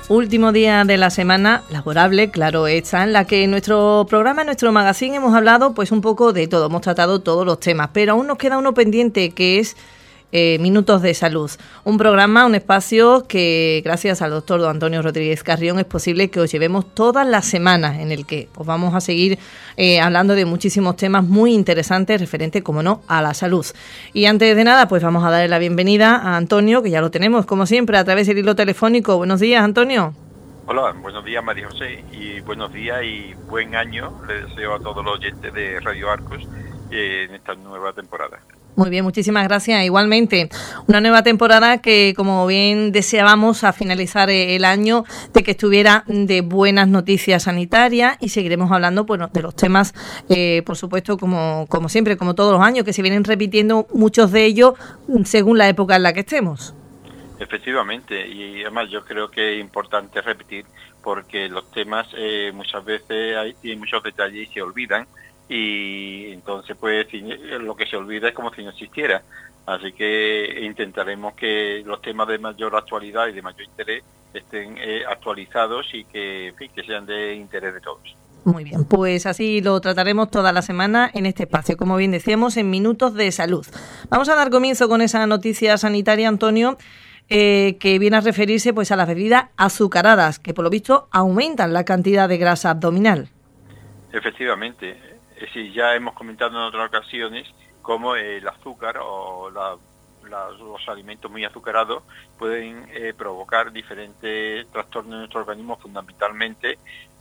Último día de la semana laborable, claro está, en la que en nuestro programa, en nuestro magazine, hemos hablado pues un poco de todo, hemos tratado todos los temas, pero aún nos queda uno pendiente, que es Minutos de Salud. Un programa, un espacio que gracias al doctor don Antonio Rodríguez Carrión es posible que os llevemos todas las semanas, en el que os vamos a seguir hablando de muchísimos temas muy interesantes referentes, como no, a la salud. Y antes de nada, pues vamos a darle la bienvenida a Antonio, que ya lo tenemos, como siempre, a través del hilo telefónico. Buenos días, Antonio. Hola, buenos días, María José, y buenos días y buen año le deseo a todos los oyentes de Radio Arcos en esta nueva temporada. Muy bien, muchísimas gracias. Igualmente, una nueva temporada que, como bien deseábamos a finalizar el año, de que estuviera de buenas noticias sanitarias, y seguiremos hablando, bueno, de los temas, por supuesto, como siempre, como todos los años, que se vienen repitiendo muchos de ellos según la época en la que estemos. Efectivamente, y además yo creo que es importante repetir porque los temas muchas veces tienen muchos detalles y se olvidan, y entonces pues lo que se olvida es como si no existiera. Así que intentaremos que los temas de mayor actualidad y de mayor interés estén actualizados y que sean de interés de todos. Muy bien, pues así lo trataremos toda la semana en este espacio, como bien decíamos, en Minutos de Salud. Vamos a dar comienzo con esa noticia sanitaria, Antonio, que viene a referirse pues a las bebidas azucaradas, que por lo visto aumentan la cantidad de grasa abdominal. Efectivamente, sí, ya hemos comentado en otras ocasiones cómo el azúcar o los alimentos muy azucarados pueden provocar diferentes trastornos en nuestro organismo, fundamentalmente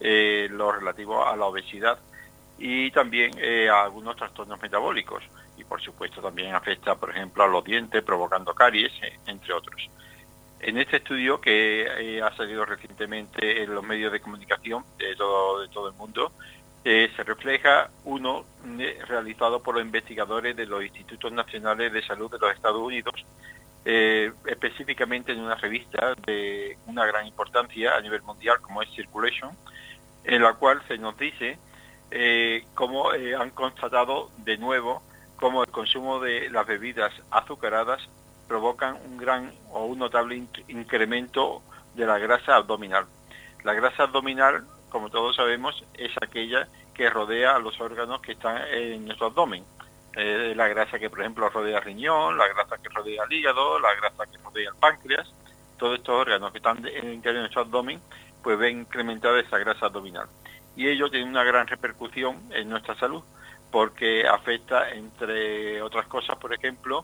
lo relativo a la obesidad y también a algunos trastornos metabólicos, y por supuesto también afecta, por ejemplo, a los dientes, provocando caries, entre otros. En este estudio que ha salido recientemente en los medios de comunicación de todo el mundo, se refleja uno realizado por los investigadores de los Institutos Nacionales de Salud de los Estados Unidos, específicamente en una revista de una gran importancia a nivel mundial como es Circulation, en la cual se nos dice cómo han constatado de nuevo cómo el consumo de las bebidas azucaradas provocan un gran o un notable incremento de la grasa abdominal. La grasa abdominal, como todos sabemos, es aquella que rodea a los órganos que están en nuestro abdomen. La grasa que, por ejemplo, rodea el riñón, la grasa que rodea el hígado, la grasa que rodea el páncreas, todos estos órganos que están en el interior de nuestro abdomen, pues ven incrementada esa grasa abdominal. Y ello tiene una gran repercusión en nuestra salud, porque afecta, entre otras cosas, por ejemplo,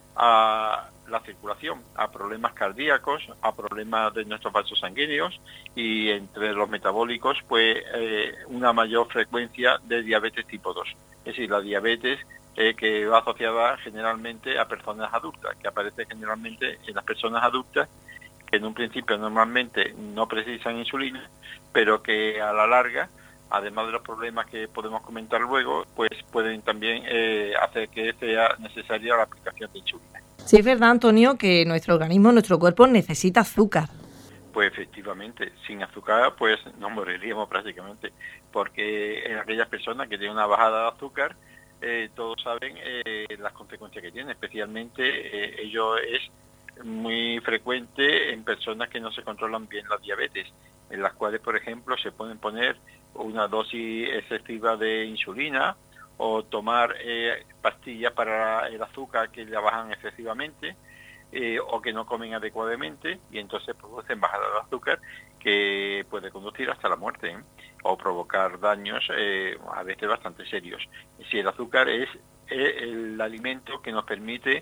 a la circulación, a problemas cardíacos, a problemas de nuestros vasos sanguíneos y entre los metabólicos, pues una mayor frecuencia de diabetes tipo 2. Es decir, la diabetes que va asociada generalmente a personas adultas, que aparece generalmente en las personas adultas, que en un principio normalmente no precisan insulina, pero que a la larga, además de los problemas que podemos comentar luego, pues pueden también hacer que sea necesaria la aplicación de insulina. Sí, es verdad, Antonio, que nuestro organismo, nuestro cuerpo necesita azúcar. Pues efectivamente, sin azúcar pues nos moriríamos prácticamente, porque en aquellas personas que tienen una bajada de azúcar, todos saben las consecuencias que tiene, especialmente ello es muy frecuente en personas que no se controlan bien la diabetes, en las cuales, por ejemplo, se pueden poner una dosis excesiva de insulina o tomar pastillas para el azúcar que la bajan excesivamente, o que no comen adecuadamente, y entonces producen bajada de azúcar que puede conducir hasta la muerte, o provocar daños a veces bastante serios. Si el azúcar es el alimento que nos permite,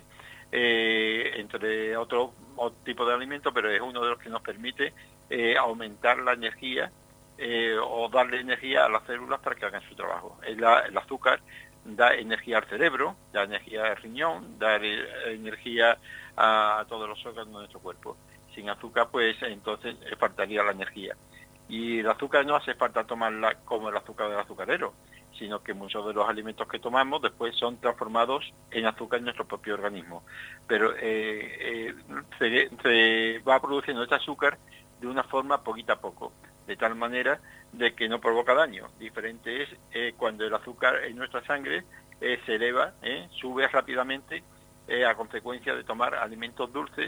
entre otro tipo de alimentos, pero es uno de los que nos permite aumentar la energía o darle energía a las células para que hagan su trabajo. El azúcar da energía al cerebro, da energía al riñón, da energía a todos los órganos de nuestro cuerpo. Sin azúcar, pues entonces faltaría la energía. Y el azúcar no hace falta tomarla como el azúcar del azucarero, sino que muchos de los alimentos que tomamos después son transformados en azúcar en nuestro propio organismo. Pero se va produciendo este azúcar de una forma poquito a poco, de tal manera de que no provoca daño. Diferente es cuando el azúcar en nuestra sangre se eleva, sube rápidamente a consecuencia de tomar alimentos dulces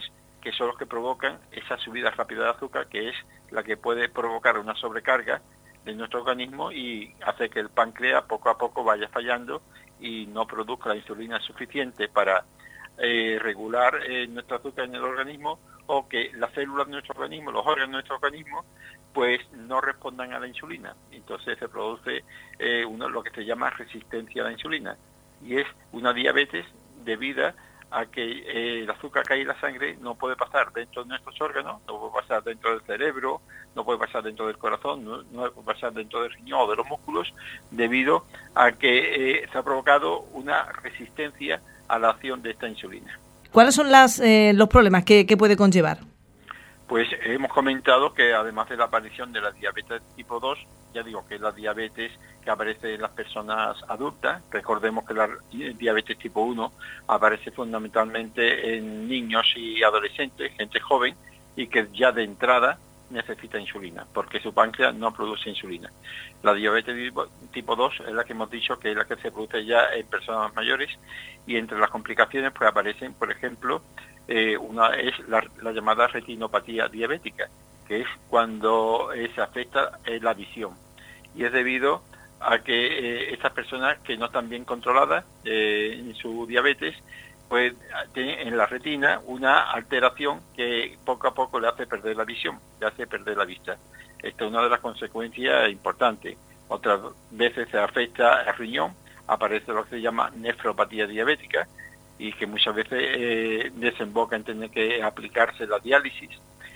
que son los que provocan esa subida rápida de azúcar, que es la que puede provocar una sobrecarga de nuestro organismo y hace que el páncreas poco a poco vaya fallando y no produzca la insulina suficiente para regular nuestro azúcar en el organismo, o que las células de nuestro organismo, los órganos de nuestro organismo, pues no respondan a la insulina. Entonces se produce lo que se llama resistencia a la insulina, y es una diabetes debida a que el azúcar que hay en la sangre no puede pasar dentro de nuestros órganos, no puede pasar dentro del cerebro, no puede pasar dentro del corazón, no puede pasar dentro del riñón o de los músculos, debido a que se ha provocado una resistencia a la acción de esta insulina. ¿Cuáles son los problemas que puede conllevar? Pues hemos comentado que además de la aparición de la diabetes tipo 2, ya digo que es la diabetes que aparece en las personas adultas, recordemos que la diabetes tipo 1 aparece fundamentalmente en niños y adolescentes, gente joven, y que ya de entrada necesita insulina, porque su páncreas no produce insulina. La diabetes tipo 2 es la que hemos dicho que es la que se produce ya en personas mayores, y entre las complicaciones pues aparecen, por ejemplo, una es la llamada retinopatía diabética, que es cuando se afecta la visión, y es debido a que estas personas que no están bien controladas en su diabetes, pues tienen en la retina una alteración que poco a poco le hace perder la visión, le hace perder la vista. Esta es una de las consecuencias importantes. Otras veces se afecta el riñón, aparece lo que se llama nefropatía diabética, y que muchas veces desemboca en tener que aplicarse la diálisis.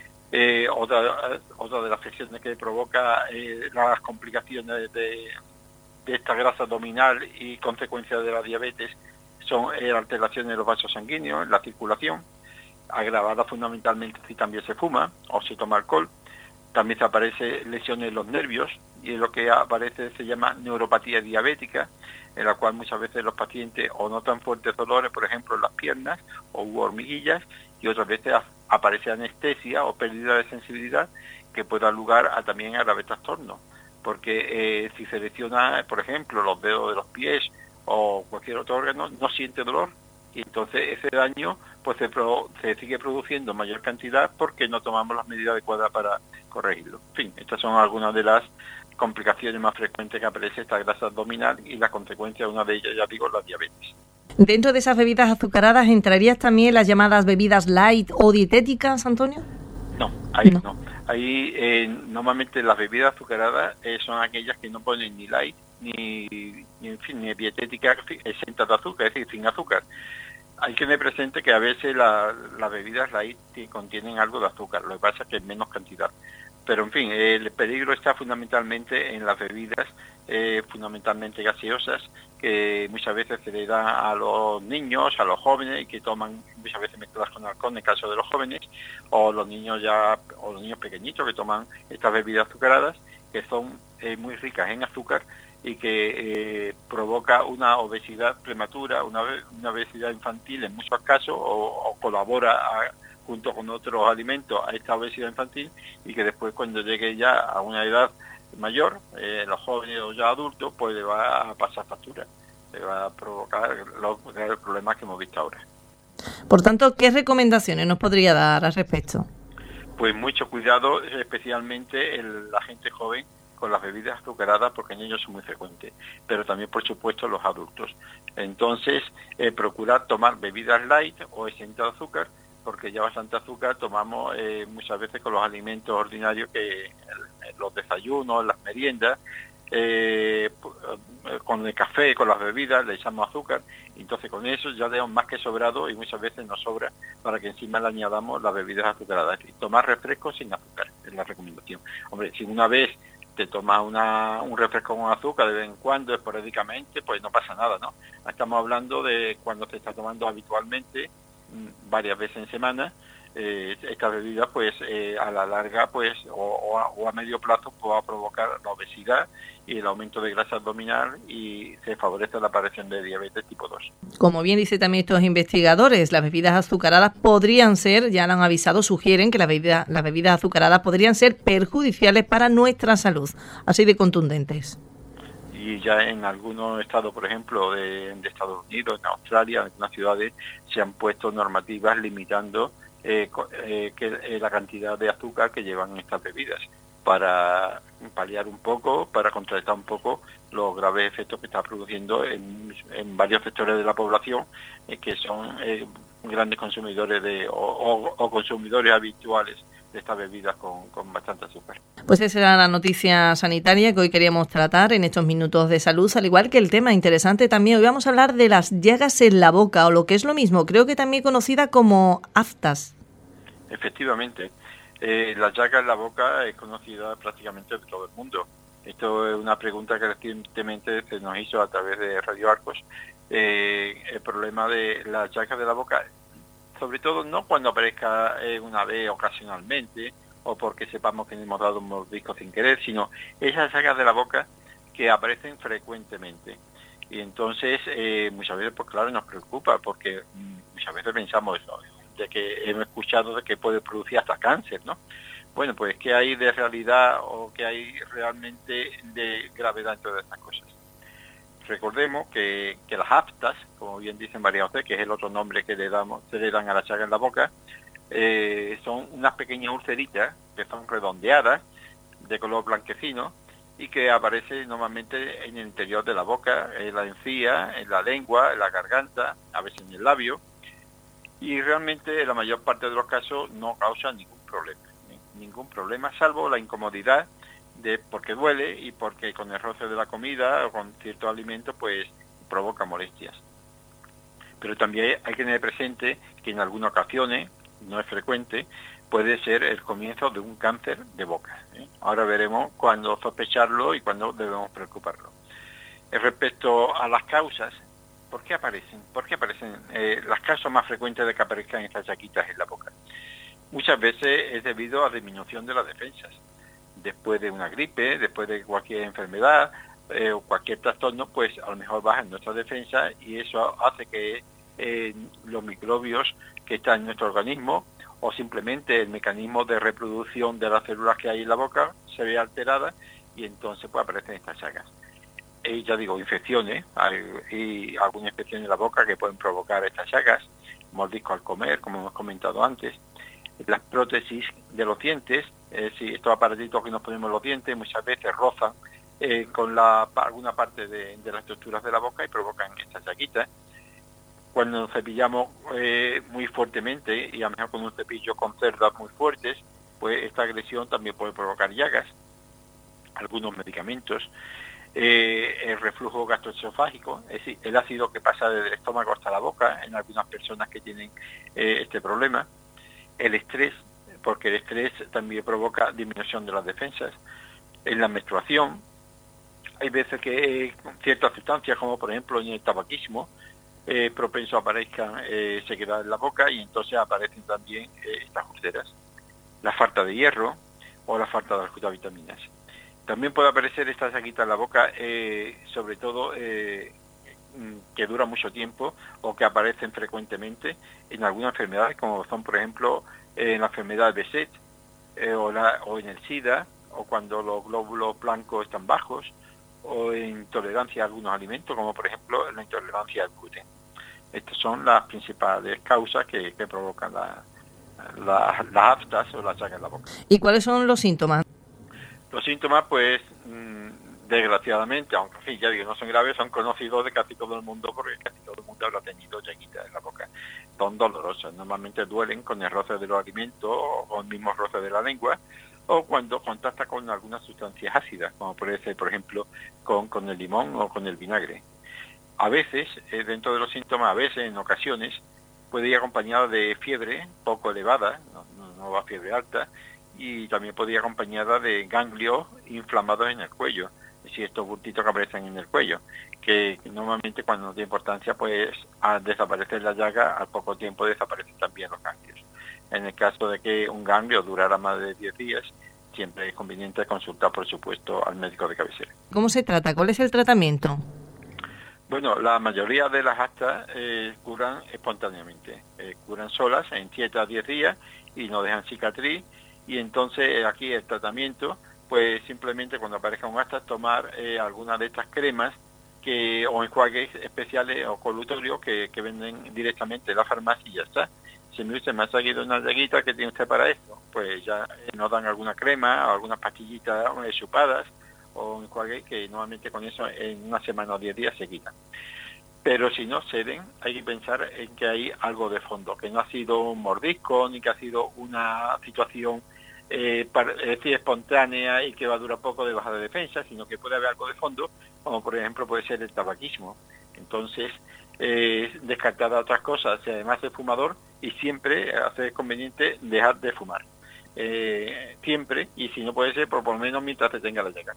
Otra de las afecciones que provoca las complicaciones de esta grasa abdominal y consecuencias de la diabetes son alteraciones de los vasos sanguíneos, la circulación, agravada fundamentalmente si también se fuma o se toma alcohol. También se aparece lesiones en los nervios, y lo que aparece se llama neuropatía diabética, en la cual muchas veces los pacientes o notan fuertes dolores, por ejemplo, en las piernas o hormiguillas, y otras veces aparece anestesia o pérdida de sensibilidad, que puede dar lugar también a graves trastornos, porque si se lesiona, por ejemplo, los dedos de los pies o cualquier otro órgano, no siente dolor, y entonces ese daño pues se sigue produciendo en mayor cantidad porque no tomamos las medidas adecuadas para corregirlo. En fin, estas son algunas de las complicaciones más frecuentes que aparece esta grasa abdominal, y la consecuencia de una de ellas, ya digo, la diabetes. ¿Dentro de esas bebidas azucaradas entrarías también las llamadas bebidas light o dietéticas, Antonio? No, ahí no. Ahí normalmente las bebidas azucaradas son aquellas que no ponen ni light ni dietética exentas de azúcar, es decir, sin azúcar. Hay que tener presente que a veces las bebidas light contienen algo de azúcar, lo que pasa es que en menos cantidad. Pero en fin, el peligro está fundamentalmente en las bebidas fundamentalmente gaseosas, que muchas veces se le dan a los niños, a los jóvenes, y que toman muchas veces mezcladas con alcohol en el caso de los jóvenes, o los niños pequeñitos que toman estas bebidas azucaradas, que son muy ricas en azúcar y que provoca una obesidad prematura, una obesidad infantil en muchos casos, o colabora junto con otros alimentos a esta obesidad infantil, y que después, cuando llegue ya a una edad mayor, los jóvenes o ya adultos, pues le va a pasar factura, le va a provocar los problemas que hemos visto ahora. Por tanto, ¿qué recomendaciones nos podría dar al respecto? Pues mucho cuidado, especialmente la gente joven, con las bebidas azucaradas, porque en ellos son muy frecuentes, pero también, por supuesto, los adultos. Entonces, procurar tomar bebidas light o exentas de azúcar, porque ya bastante azúcar tomamos muchas veces con los alimentos ordinarios, que los desayunos, las meriendas, con el café, con las bebidas, le echamos azúcar, y entonces con eso ya tenemos más que sobrado, y muchas veces nos sobra para que encima le añadamos las bebidas azucaradas. Y tomar refrescos sin azúcar es la recomendación. Hombre, si una vez te tomas un refresco con azúcar de vez en cuando, esporádicamente, pues no pasa nada, ¿no? Estamos hablando de cuando te está tomando habitualmente, varias veces en semana, esta bebida, pues a la larga, pues o a medio plazo, puede provocar la obesidad y el aumento de grasa abdominal, y se favorece la aparición de diabetes tipo 2. Como bien dice también estos investigadores, las bebidas azucaradas podrían ser, ya lo han avisado, sugieren que las bebidas azucaradas podrían ser perjudiciales para nuestra salud, así de contundentes. Y ya en algunos estados, por ejemplo, de Estados Unidos, en Australia, en algunas ciudades, se han puesto normativas limitando la cantidad de azúcar que llevan estas bebidas, para paliar un poco, para contrarrestar un poco los graves efectos que está produciendo en varios sectores de la población, que son grandes consumidores o consumidores habituales de estas bebidas con bastante azúcar. Pues esa era la noticia sanitaria que hoy queríamos tratar en estos minutos de salud, al igual que el tema interesante también. Hoy vamos a hablar de las llagas en la boca, o lo que es lo mismo, creo que también conocida como aftas. Efectivamente, la llaga en la boca es conocida prácticamente de todo el mundo. Esto es una pregunta que recientemente se nos hizo a través de Radio Arcos. El problema de las llagas de la boca, sobre todo no cuando aparezca una vez ocasionalmente o porque sepamos que hemos dado un mordisco sin querer, sino esas llagas de la boca que aparecen frecuentemente. Y entonces muchas veces, pues claro, nos preocupa porque muchas veces pensamos de que hemos escuchado de que puede producir hasta cáncer, ¿no? Bueno, pues ¿qué hay de realidad o qué hay realmente de gravedad en todas estas cosas? Recordemos que las aftas, como bien dicen varias veces, que es el otro nombre que se le dan a la llaga en la boca, son unas pequeñas ulceritas que son redondeadas, de color blanquecino, y que aparecen normalmente en el interior de la boca, en la encía, en la lengua, en la garganta, a veces en el labio, y realmente en la mayor parte de los casos no causan ningún problema, salvo la incomodidad porque duele y porque con el roce de la comida o con ciertos alimentos pues provoca molestias. Pero también hay que tener presente que en algunas ocasiones, no es frecuente, puede ser el comienzo de un cáncer de boca. Ahora veremos cuándo sospecharlo y cuándo debemos preocuparlo. Respecto a las causas, ¿por qué aparecen? Las causas más frecuentes de que aparezcan estas llaguitas en la boca? Muchas veces es debido a disminución de las defensas. Después de una gripe, después de cualquier enfermedad o cualquier trastorno, pues a lo mejor bajan nuestras defensas y eso hace que los microbios que están en nuestro organismo o simplemente el mecanismo de reproducción de las células que hay en la boca se vea alterada y entonces pues aparecen estas llagas. Y ya digo, infecciones, hay alguna infección en la boca que pueden provocar estas llagas, mordisco al comer, como hemos comentado antes. Las prótesis de los dientes, si estos aparatitos que nos ponemos en los dientes muchas veces rozan con alguna parte de las estructuras de la boca y provocan estas llaguitas. Cuando nos cepillamos muy fuertemente y a lo mejor con un cepillo con cerdas muy fuertes, pues esta agresión también puede provocar llagas. Algunos medicamentos, el reflujo gastroesofágico, es decir, el ácido que pasa desde el estómago hasta la boca en algunas personas que tienen este problema. El estrés, porque el estrés también provoca disminución de las defensas. En la menstruación, hay veces que ciertas sustancias, como por ejemplo en el tabaquismo, propenso aparezcan sequedad en la boca y entonces aparecen también estas úlceras. La falta de hierro o la falta de algunas vitaminas. También puede aparecer esta llaguita en la boca, sobre todo que dura mucho tiempo o que aparecen frecuentemente en algunas enfermedades, como son, por ejemplo, en la enfermedad de Behçet o en el SIDA, o cuando los glóbulos blancos están bajos, o en intolerancia a algunos alimentos, como por ejemplo la intolerancia al gluten. Estas son las principales causas que provocan las aftas o las llagas en la boca. ¿Y cuáles son los síntomas? Los síntomas, pues, desgraciadamente, aunque en fin, ya digo, no son graves, son conocidos de casi todo el mundo, porque casi todo el mundo habrá tenido llaguitas en la boca. Son dolorosas, normalmente duelen con el roce de los alimentos o con el mismo roce de la lengua, o cuando contacta con algunas sustancias ácidas, como puede ser, por ejemplo, con el limón o con el vinagre. A veces, dentro de los síntomas, a veces, en ocasiones, puede ir acompañado de fiebre poco elevada, no va fiebre alta, y también puede ir acompañada de ganglios inflamados en el cuello, es decir, estos bultitos que aparecen en el cuello, que normalmente cuando no tiene importancia, pues al desaparecer la llaga, al poco tiempo desaparecen también los ganglios. En el caso de que un ganglio durara más de 10 días, siempre es conveniente consultar, por supuesto, al médico de cabecera. ¿Cómo se trata? ¿Cuál es el tratamiento? Bueno, la mayoría de las aftas curan espontáneamente, curan solas en 7 a 10 días y no dejan cicatriz. Y entonces aquí el tratamiento, pues simplemente cuando aparezca un afta, tomar alguna de estas cremas o enjuagues especiales o colutorios que venden directamente en la farmacia y ya está. si me dice, me ha salido una llaguita, ¿qué tiene usted para esto? Pues ya nos dan alguna crema o algunas pastillitas chupadas o enjuague, que normalmente con eso en una semana o 10 días se quitan. Pero si no ceden, hay que pensar en que hay algo de fondo, que no ha sido un mordisco ni que ha sido una situación espontánea y que va a durar poco de baja de defensa, sino que puede haber algo de fondo, como por ejemplo puede ser el tabaquismo. Entonces, descartar otras cosas, si además es fumador, y siempre hacer conveniente dejar de fumar. Siempre, y si no puede ser, por lo menos mientras se tenga la llaga.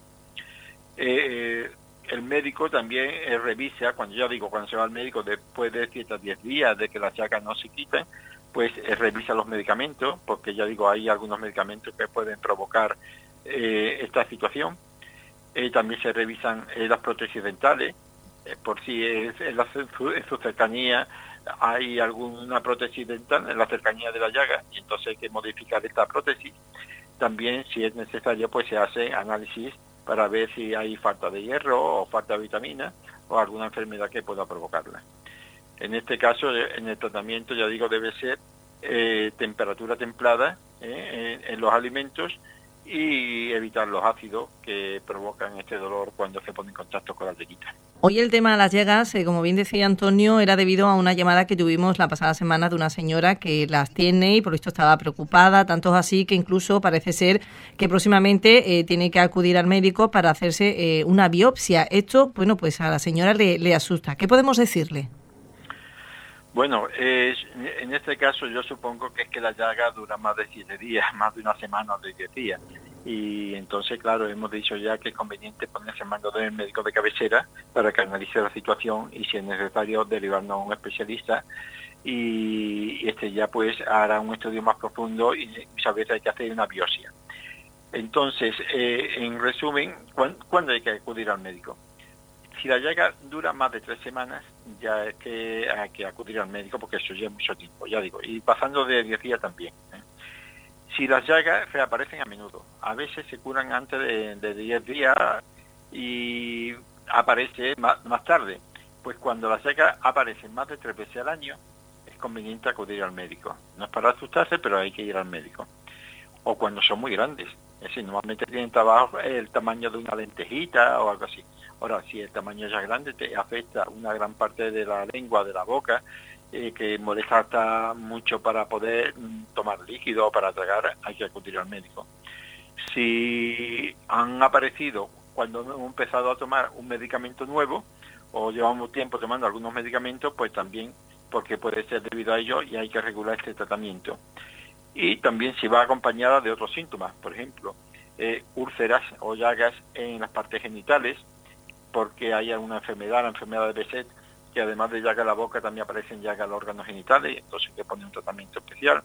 El médico también revisa, cuando se va al médico después de 7 a 10 días de que las llagas no se quiten, pues revisa los medicamentos, porque hay algunos medicamentos que pueden provocar esta situación. También se revisan las prótesis dentales, por si en su cercanía hay alguna prótesis dental en la cercanía de la llaga, y entonces hay que modificar esta prótesis. También, si es necesario, pues se hace análisis para ver si hay falta de hierro o falta de vitamina o alguna enfermedad que pueda provocarla. En este caso, en el tratamiento, debe ser temperatura templada en los alimentos y evitar los ácidos que provocan este dolor cuando se pone en contacto con la llaguita. Hoy el tema de las llagas, como bien decía Antonio, era debido a una llamada que tuvimos la pasada semana de una señora que las tiene y por esto estaba preocupada, tanto así que incluso parece ser que próximamente tiene que acudir al médico para hacerse una biopsia. Esto, pues a la señora le asusta. ¿Qué podemos decirle? Bueno, en este caso yo supongo que es que la llaga dura más de 7 días, más de una semana o de 10 días. Y entonces, claro, hemos dicho ya que es conveniente ponerse en manos del médico de cabecera para que analice la situación y, si es necesario, derivarnos a un especialista. Y este ya pues hará un estudio más profundo y muchas veces hay que hacer una biopsia. Entonces, en resumen, ¿cuándo hay que acudir al médico? Si la llaga dura más de 3 semanas, ya hay que acudir al médico, porque eso ya es mucho tiempo, y pasando de 10 días también. Si las llagas reaparecen a menudo, a veces se curan antes de 10 días y aparece más tarde, pues cuando las llagas aparecen más de 3 veces al año, es conveniente acudir al médico. No es para asustarse, pero hay que ir al médico. O cuando son muy grandes, es decir, normalmente tienen el tamaño de una lentejita o algo así. Ahora, si el tamaño ya es grande, te afecta una gran parte de la lengua, de la boca, que molesta hasta mucho para poder tomar líquido o para tragar, hay que acudir al médico. Si han aparecido cuando hemos empezado a tomar un medicamento nuevo o llevamos tiempo tomando algunos medicamentos, pues también, porque puede ser debido a ello y hay que regular este tratamiento. Y también si va acompañada de otros síntomas, por ejemplo, úlceras o llagas en las partes genitales, porque hay alguna enfermedad, la enfermedad de Behçet, que además de llaga en la boca también aparecen llagas en los órganos genitales, entonces hay que poner un tratamiento especial.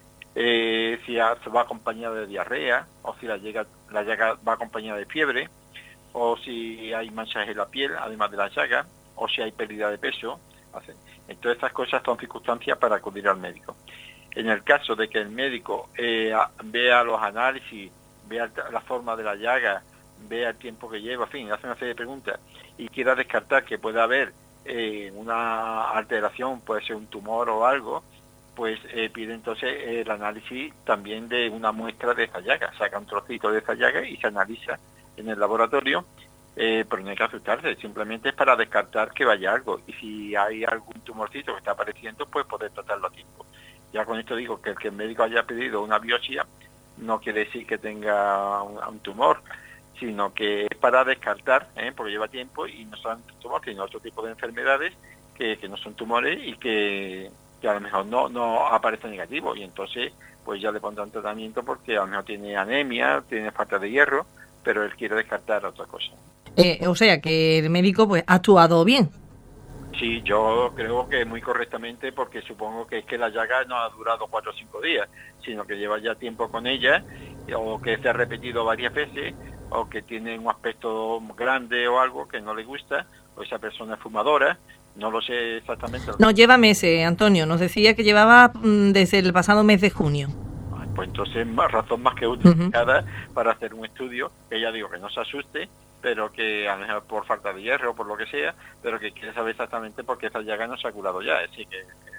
Si va acompañada de diarrea, o si la llaga va acompañada de fiebre, o si hay manchas en la piel, además de la llaga, o si hay pérdida de peso. Entonces estas cosas son circunstancias para acudir al médico. En el caso de que el médico vea los análisis, vea la forma de la llaga, vea el tiempo que lleva, en fin, hace una serie de preguntas y quiera descartar que pueda haber una alteración, puede ser un tumor o algo, pues pide entonces el análisis también de una muestra de esa llaga, saca un trocito de esa llaga y se analiza en el laboratorio, pero no hay que asustarse, simplemente es para descartar que vaya algo, y si hay algún tumorcito que está apareciendo, pues poder tratarlo a tiempo. Ya con esto digo que el médico haya pedido una biopsia no quiere decir que tenga un tumor, sino que es para descartar, porque lleva tiempo y no son tumores, sino otro tipo de enfermedades que no son tumores y que a lo mejor no aparecen negativos, y entonces pues ya le pondrán tratamiento porque a lo mejor tiene anemia, tiene falta de hierro, pero él quiere descartar otra cosa. O sea que el médico pues ha actuado bien. Sí, yo creo que muy correctamente, porque supongo que es que la llaga no ha durado 4 o 5 días, sino que lleva ya tiempo con ella, o que se ha repetido varias veces, o que tiene un aspecto grande o algo que no le gusta, o esa persona es fumadora, no lo sé exactamente. No, lleva meses, Antonio, nos decía que llevaba desde el pasado mes de junio. Pues entonces razón más que utilizada para hacer un estudio, que ya digo que no se asuste, pero que a lo mejor por falta de hierro o por lo que sea, pero que quiere saber exactamente por qué esa llaga no se ha curado ya. Es decir, que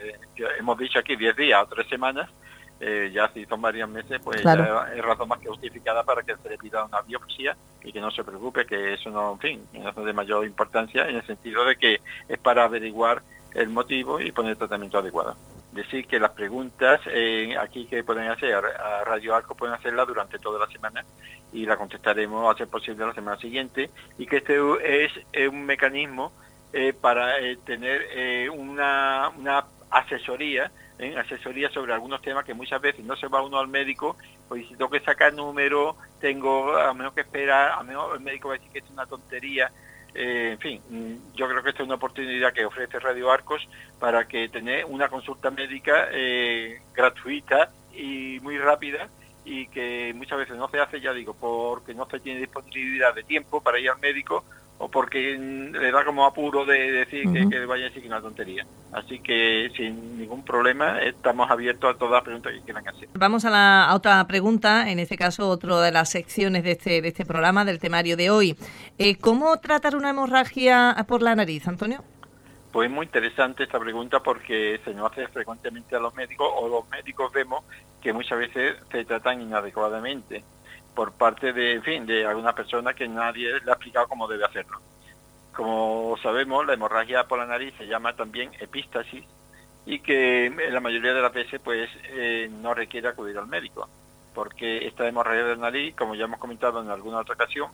ya hemos dicho aquí 10 días o 3 semanas, ya si son varios meses, pues claro, ya es razón más que justificada para que se le pida una biopsia y que no se preocupe, que eso no, en fin, no es de mayor importancia en el sentido de que es para averiguar el motivo y poner tratamiento adecuado. Decir que las preguntas aquí que pueden hacer a Radio Arco pueden hacerlas durante toda la semana y la contestaremos a ser posible la semana siguiente, y que este es un mecanismo para tener una asesoría sobre algunos temas que muchas veces no se va uno al médico, pues si tengo que sacar números, tengo a menos que esperar, a menos el médico va a decir que es una tontería. En fin, yo creo que esta es una oportunidad que ofrece Radio Arcos para que tener una consulta médica gratuita y muy rápida, y que muchas veces no se hace, ya digo, porque no se tiene disponibilidad de tiempo para ir al médico, o porque le da como apuro de decir que vaya a decir que es una tontería. Así que sin ningún problema estamos abiertos a todas las preguntas que quieran hacer. Vamos a otra pregunta, en este caso otra de las secciones de este programa, del temario de hoy. ¿Cómo tratar una hemorragia por la nariz, Antonio? Pues muy interesante esta pregunta, porque se nos hace frecuentemente a los médicos, o los médicos vemos que muchas veces se tratan inadecuadamente por parte de, en fin, de alguna persona que nadie le ha explicado cómo debe hacerlo. Como sabemos, la hemorragia por la nariz se llama también epístasis, y que en la mayoría de las veces pues no requiere acudir al médico, porque esta hemorragia de la nariz, como ya hemos comentado en alguna otra ocasión,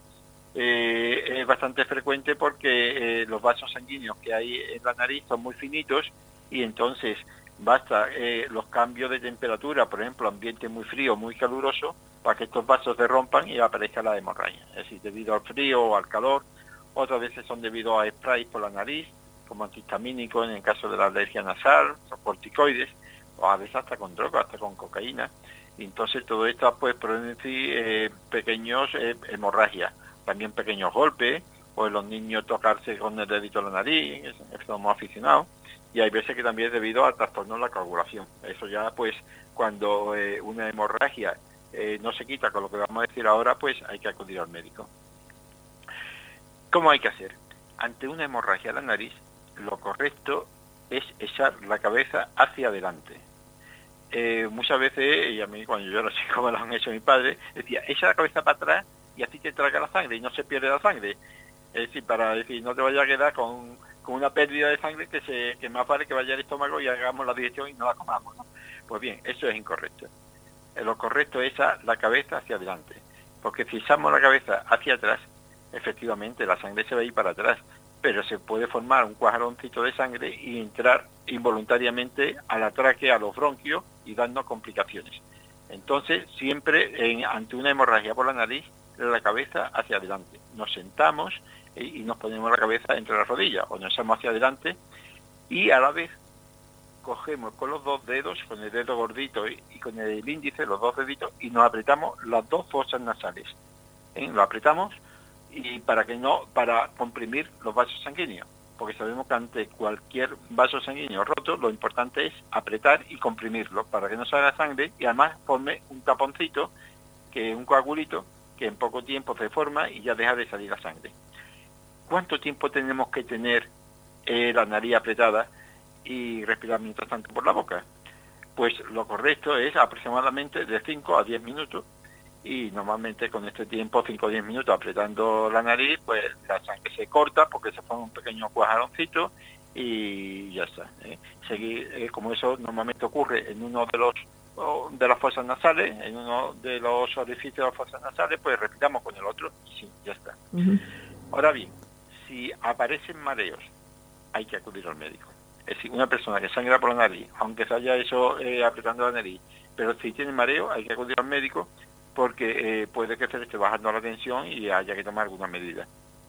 es bastante frecuente porque los vasos sanguíneos que hay en la nariz son muy finitos, y entonces basta los cambios de temperatura, por ejemplo, ambiente muy frío, muy caluroso, para que estos vasos se rompan y aparezca la hemorragia. Es decir, debido al frío o al calor. Otras veces son debido a sprays por la nariz, como antihistamínicos en el caso de la alergia nasal, o corticoides, o a veces hasta con drogas, hasta con cocaína. Y entonces todo esto pues produce pequeños hemorragias, también pequeños golpes, o en los niños tocarse con el dedito en la nariz, somos aficionados. Y hay veces que también es debido a trastorno de la coagulación. Eso ya pues cuando una hemorragia no se quita con lo que vamos a decir ahora, pues hay que acudir al médico. ¿Cómo hay que hacer? Ante una hemorragia de la nariz, lo correcto es echar la cabeza hacia adelante. Muchas veces, y a mí cuando yo era chico me lo han hecho mi padre, decía, echa la cabeza para atrás y así te traga la sangre y no se pierde la sangre. Es decir, para decir, no te vaya a quedar con una pérdida de sangre que más vale que vaya al estómago y hagamos la digestión y no la comamos, ¿no? Pues bien, eso es incorrecto. Lo correcto es echar la cabeza hacia adelante, porque si echamos la cabeza hacia atrás, efectivamente la sangre se va a ir para atrás, pero se puede formar un cuajaroncito de sangre y entrar involuntariamente a la tráquea, a los bronquios, y darnos complicaciones. Entonces, siempre ante una hemorragia por la nariz, la cabeza hacia adelante. Nos sentamos y nos ponemos la cabeza entre las rodillas, o nos echamos hacia adelante, y a la vez cogemos con los dos dedos, con el dedo gordito y con el índice, los dos deditos, y nos apretamos las dos fosas nasales. Lo apretamos y para comprimir los vasos sanguíneos, porque sabemos que ante cualquier vaso sanguíneo roto, lo importante es apretar y comprimirlo para que no salga sangre, y además forme un taponcito, que es un coagulito, que en poco tiempo se forma y ya deja de salir la sangre. ¿Cuánto tiempo tenemos que tener la nariz apretada y respirar mientras tanto por la boca? Pues lo correcto es aproximadamente de 5 a 10 minutos, y normalmente con este tiempo, 5 o 10 minutos apretando la nariz, pues la sangre se corta porque se forma un pequeño cuajaroncito y ya está. Seguir, como eso normalmente ocurre en uno de las fosas nasales, en uno de los orificios de las fosas nasales, pues respiramos con el otro y sí, ya está. Ahora bien, si aparecen mareos, hay que acudir al médico. Es decir, una persona que sangra por la nariz, aunque se haya hecho apretando la nariz, pero si tiene mareo, hay que acudir al médico, porque puede que se le esté bajando la tensión y haya que tomar alguna medida.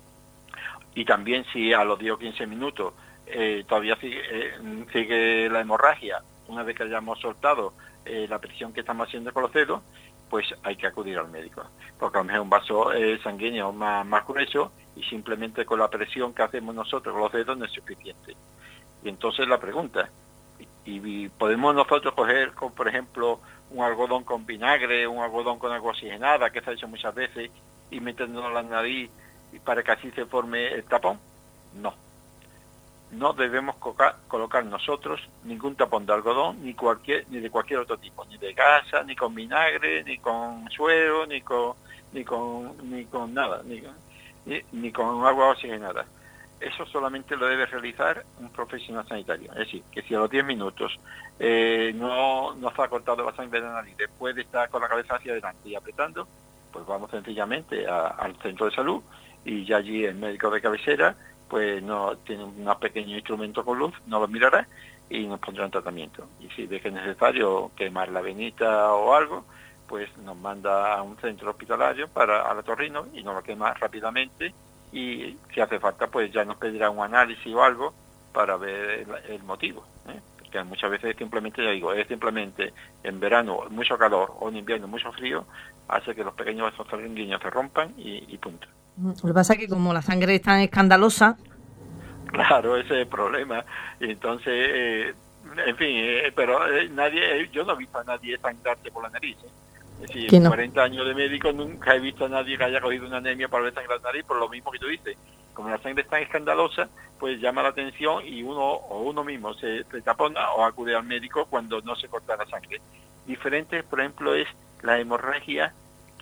Y también si a los 10 o 15 minutos todavía sigue la hemorragia, una vez que hayamos soltado la presión que estamos haciendo con los dedos, pues hay que acudir al médico, porque a lo mejor es un vaso sanguíneo más grueso, y simplemente con la presión que hacemos nosotros con los dedos no es suficiente. Y entonces la pregunta, ¿y podemos nosotros coger, por ejemplo, un algodón con vinagre, un algodón con agua oxigenada, que se ha hecho muchas veces, y meternos en la nariz para que así se forme el tapón? No. no debemos colocar nosotros ningún tapón de algodón ni de cualquier otro tipo, ni de gasa, ni con vinagre, ni con suero, ni con nada, ni con agua oxigenada. Eso solamente lo debe realizar un profesional sanitario. Es decir, que si a los 10 minutos no se ha cortado la sangre de la nariz, después de estar con la cabeza hacia adelante y apretando, pues vamos sencillamente al centro de salud, y ya allí el médico de cabecera pues no tiene un pequeño instrumento con luz, nos lo mirará y nos pondrá un tratamiento. Y si ve que es necesario quemar la venita o algo, pues nos manda a un centro hospitalario a la Torrino y nos lo quema rápidamente, y si hace falta pues ya nos pedirá un análisis o algo para ver el motivo, porque muchas veces simplemente, ya digo, es simplemente en verano mucho calor o en invierno mucho frío, hace que los pequeños vasos sanguíneos se rompan y punto. Lo que pasa es que como la sangre es tan escandalosa... Claro, ese es el problema. Y entonces, en fin, pero yo no he visto a nadie sangrarse por la nariz. Es decir, en 40 años de médico nunca he visto a nadie que haya cogido una anemia para ver sangrar la nariz, por lo mismo que tú dices. Como la sangre es tan escandalosa, pues llama la atención y uno mismo se tapona o acude al médico cuando no se corta la sangre. Diferente, por ejemplo, es la hemorragia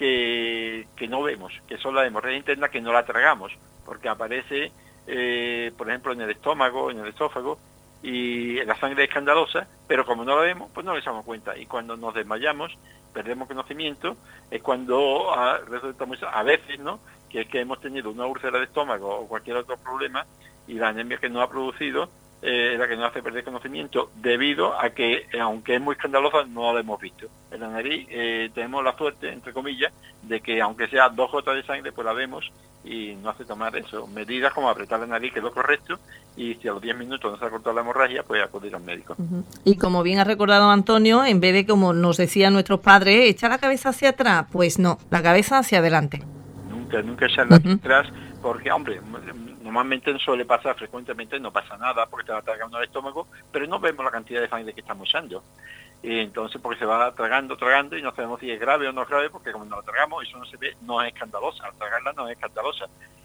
que no vemos, que son la hemorragia interna que no la tragamos, porque aparece, por ejemplo, en el estómago, en el esófago, y la sangre es escandalosa, pero como no la vemos, pues no le damos cuenta. Y cuando nos desmayamos, perdemos conocimiento, es cuando resulta a veces, ¿no?, que es que hemos tenido una úlcera de estómago o cualquier otro problema, y la anemia que nos ha producido es la que nos hace perder conocimiento, debido a que, aunque es muy escandalosa, no la hemos visto. En la nariz tenemos la suerte, entre comillas, de que aunque sea 2 gotas de sangre, pues la vemos, y no hace tomar eso, medidas como apretar la nariz, que es lo correcto, y si a los 10 minutos no se ha cortado la hemorragia, pues acudir al médico. Y como bien ha recordado Antonio, en vez de, como nos decían nuestros padres, echar la cabeza hacia atrás, pues no, la cabeza hacia adelante. Nunca echarla hacia atrás, porque, hombre, normalmente suele pasar frecuentemente, no pasa nada porque te va tragando el estómago, pero no vemos la cantidad de sangre que estamos echando. Y entonces, porque se va tragando y no sabemos si es grave o no es grave, porque como no la tragamos, eso no se ve, no es escandalosa, al tragarla no es escandalosa.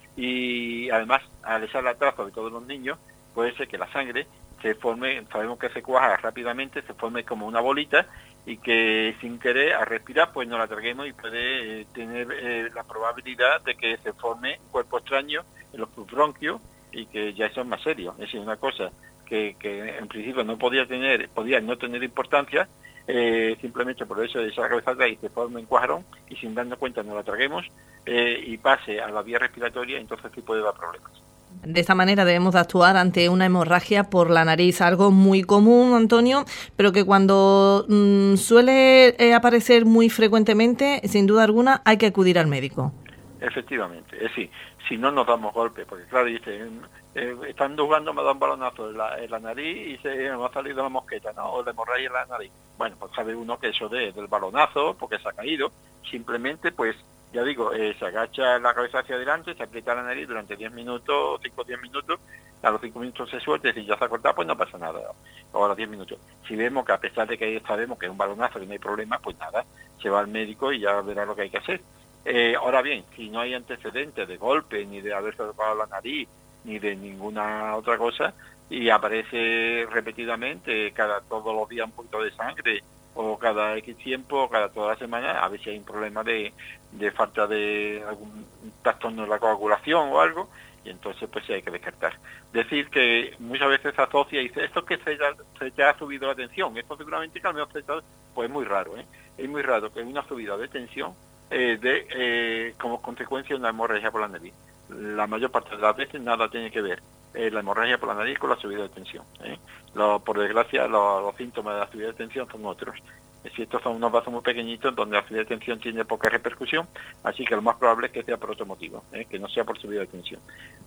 Y además, al echarla atrás, sobre todo los niños, puede ser que la sangre se forme, sabemos que se cuaja rápidamente, se forme como una bolita, y que sin querer, al respirar, pues no la traguemos, y puede tener la probabilidad de que se forme un cuerpo extraño en los bronquios, y que ya eso es más serio. Es decir, una cosa que en principio no podía no tener importancia, simplemente por eso de esa cabeza atrás y se forme en cuajarón, y sin darnos cuenta no la traguemos, y pase a la vía respiratoria, entonces sí puede dar problemas. De esta manera debemos de actuar ante una hemorragia por la nariz, algo muy común, Antonio, pero que cuando suele aparecer muy frecuentemente, sin duda alguna, hay que acudir al médico. Efectivamente, es decir, si no nos damos golpes, porque claro, dice, estando jugando me da un balonazo en la nariz y se me ha salido la mosqueta, ¿no?, o la hemorragia en la nariz. Bueno, pues sabe uno que eso del balonazo, porque se ha caído, simplemente pues, ya digo, se agacha la cabeza hacia adelante, se aprieta la nariz durante 10 minutos, 5 o 10 minutos, a los 5 minutos se suelta, y si ya se ha cortado, pues no pasa nada, o a los 10 minutos. Si vemos que a pesar de que sabemos que es un balonazo, que no hay problema, pues nada, se va al médico y ya verá lo que hay que hacer. Ahora bien, si no hay antecedentes de golpe, ni de haberse tocado la nariz, ni de ninguna otra cosa, y aparece repetidamente todos los días un poquito de sangre, o cada X tiempo, o toda la semana, a ver si hay un problema de falta de algún trastorno de la coagulación o algo, y entonces pues sí hay que descartar. Decir que muchas veces se asocia y dice, esto es que se te ha subido la tensión, esto seguramente que al menos pues es muy raro, es muy raro que una subida de tensión como consecuencia de una hemorragia por la nariz. La mayor parte de las veces nada tiene que ver la hemorragia por la nariz con la subida de tensión. Por desgracia, los síntomas de la subida de tensión son otros. Es decir, estos son unos vasos muy pequeñitos donde la subida de tensión tiene poca repercusión, así que lo más probable es que sea por otro motivo, que no sea por subida de tensión.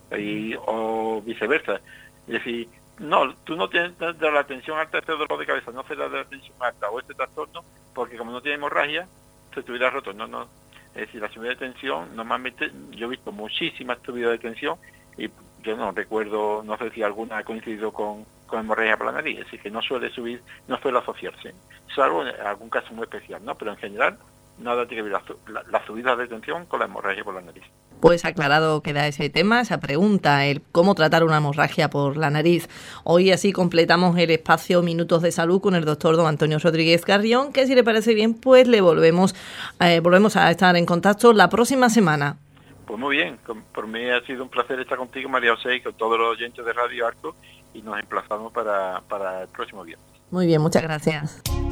O viceversa. Es decir, no, tú no tienes de la tensión alta, este dolor de cabeza no será de la tensión alta o este trastorno, porque como no tiene hemorragia, se estuviera roto. No. Es decir, la subida de tensión, normalmente yo he visto muchísimas subidas de tensión, y yo no recuerdo, no sé si alguna ha coincidido con hemorragia por la nariz, es decir, que no suele subir, no suele asociarse. Salvo en algún caso muy especial, ¿no? Pero en general, nada tiene que ver la subida de tensión con la hemorragia por la nariz. Pues aclarado queda ese tema, esa pregunta, el cómo tratar una hemorragia por la nariz. Hoy así completamos el espacio Minutos de Salud con el doctor don Antonio Rodríguez Carrión, que si le parece bien, pues le volvemos a estar en contacto la próxima semana. Pues muy bien, por mí ha sido un placer estar contigo, María José, y con todos los oyentes de Radio Arco, y nos emplazamos para el próximo viernes. Muy bien, muchas gracias.